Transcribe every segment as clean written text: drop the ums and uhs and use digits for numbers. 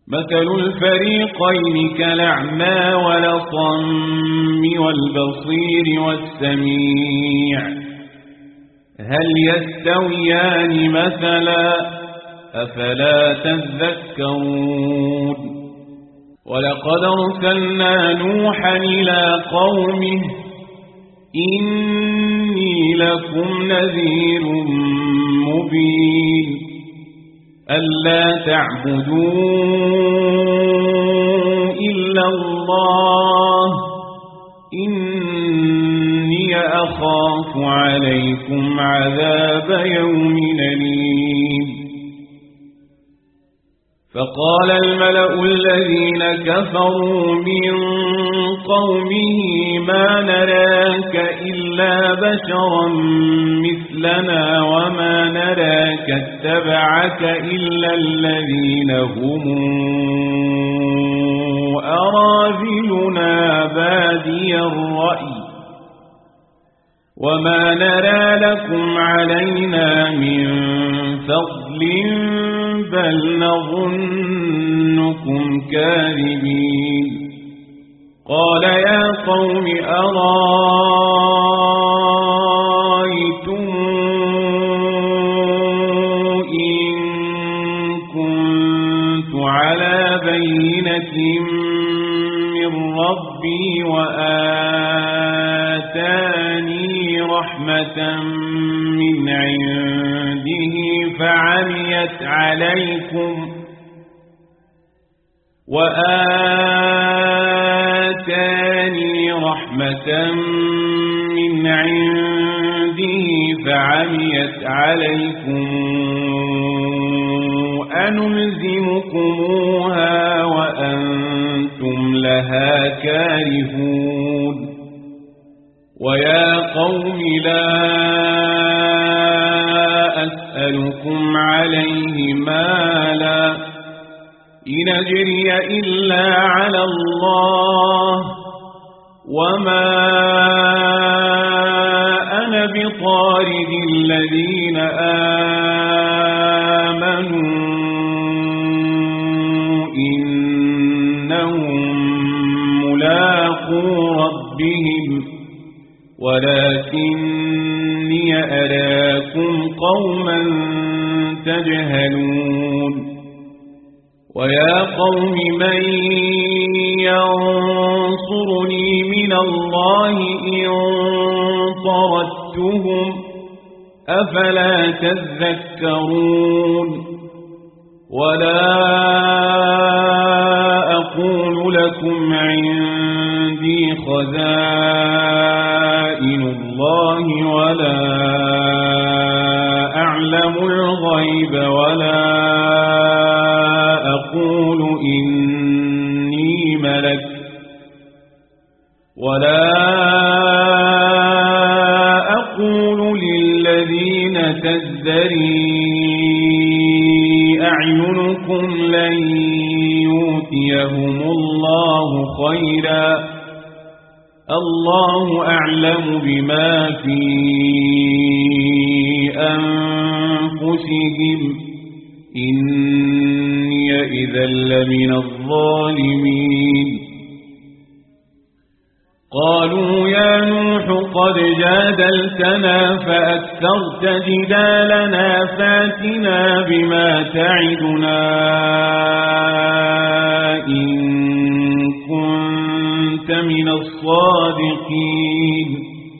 مثل الفريقين كالأعمى والأصم والبصير والسميع هل يستويان مثلا أفلا تذكرون ولقد أرسلنا نوحا إلى قومه إني لكم نذير مبين ألا تعبدوا إلا الله إني أخاف عليكم عذاب يوم أليم فقال الملأ الذين كفروا من قومه ما نراك إلا بشرا مثلنا وما نراك اتبعك إلا الذين هم أراذلنا بادي الرأي وما نرى لكم علينا من فضل بل نظنكم كاذبين قال يا قوم أرأيتم إن كنت على بينة من ربي وآتاني رحمة من عنده فعميت عليكم أنلزمكموها وأنتم لها كارهون ويا قوم لا أسألكم عليه مالا إن أجري إلا على الله وما أنا بطارد الذين آمنوا إنهم ملاقو ربهم ولكني أراكم قوما تجهلون ويا قوم من ينصرني من الله إن طردتهم أفلا تذكرون ولا أقول لكم عندي خزائن الله ولا أعلم الغيب ولا أقول إني ملك ولا أقول للذين تزدري أعينكم لن يؤتيهم الله خيرا الله أعلم بما في أنفسهم إني إذا لمن الظالمين قالوا يا نوح قد جادلتنا فأكثرت جدالنا فاتنا بما تعدنا إن كنت من الصادقين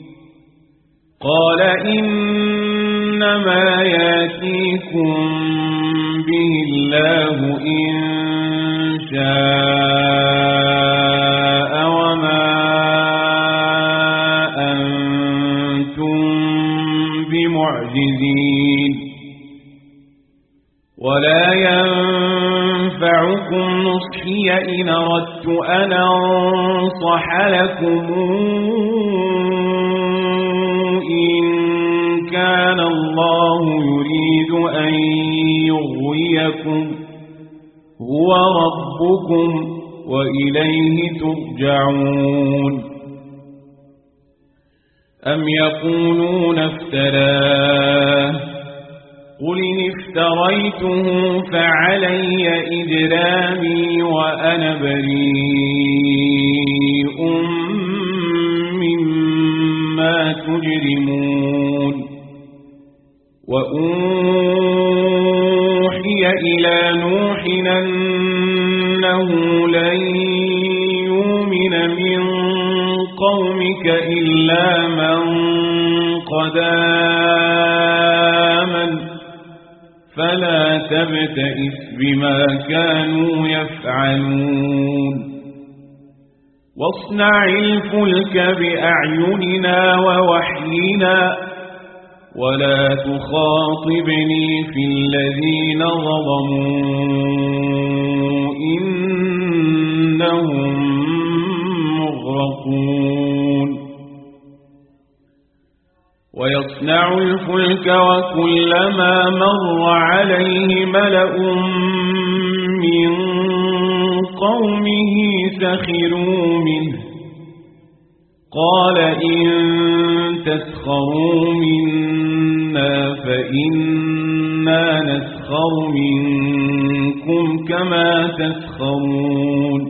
قال إنما ياتيكم به الله إن شاء وما أنتم بمعجزين ولا ينفعكم نصحي إن أردت أن أنصح لكم إن كان الله يريد أن يغويكم هو ربكم وإليه ترجعون أم يقولون افتراه قل إن افتريته فعلي إجرامي وأنا بريء مما تجرمون وأوحي إلى نوح أنه لن يؤمن من قومك إلا من قد آمن فلا تبتئس بما كانوا يفعلون واصنع الفلك بأعيننا ووحينا ولا تخاطبني في الذين ظلموا إنهم مغرقون ويصنع الفلك وكلما مر عليه ملأ من قومه سخروا منه قال إن تسخروا منا فإنا نسخر منكم كما تسخرون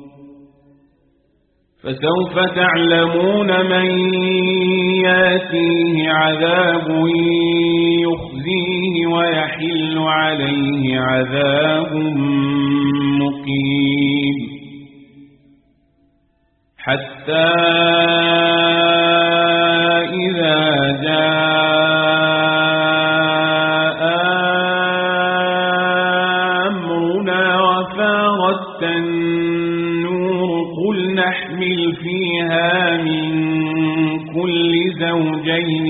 فسوف تعلمون من ياتيه عذاب يخزيه ويحل عليه عذاب مقيم حتى إذا جاء أمرنا وفارت النور قل نحمل فيها من كل زوجين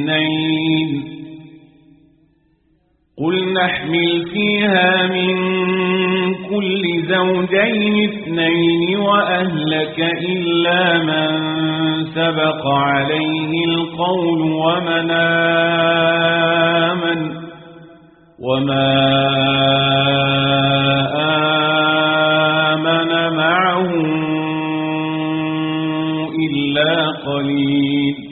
اثنين وأهلك إلا من سبق عليه القول ومن آمن وما آمن معه إلا قليل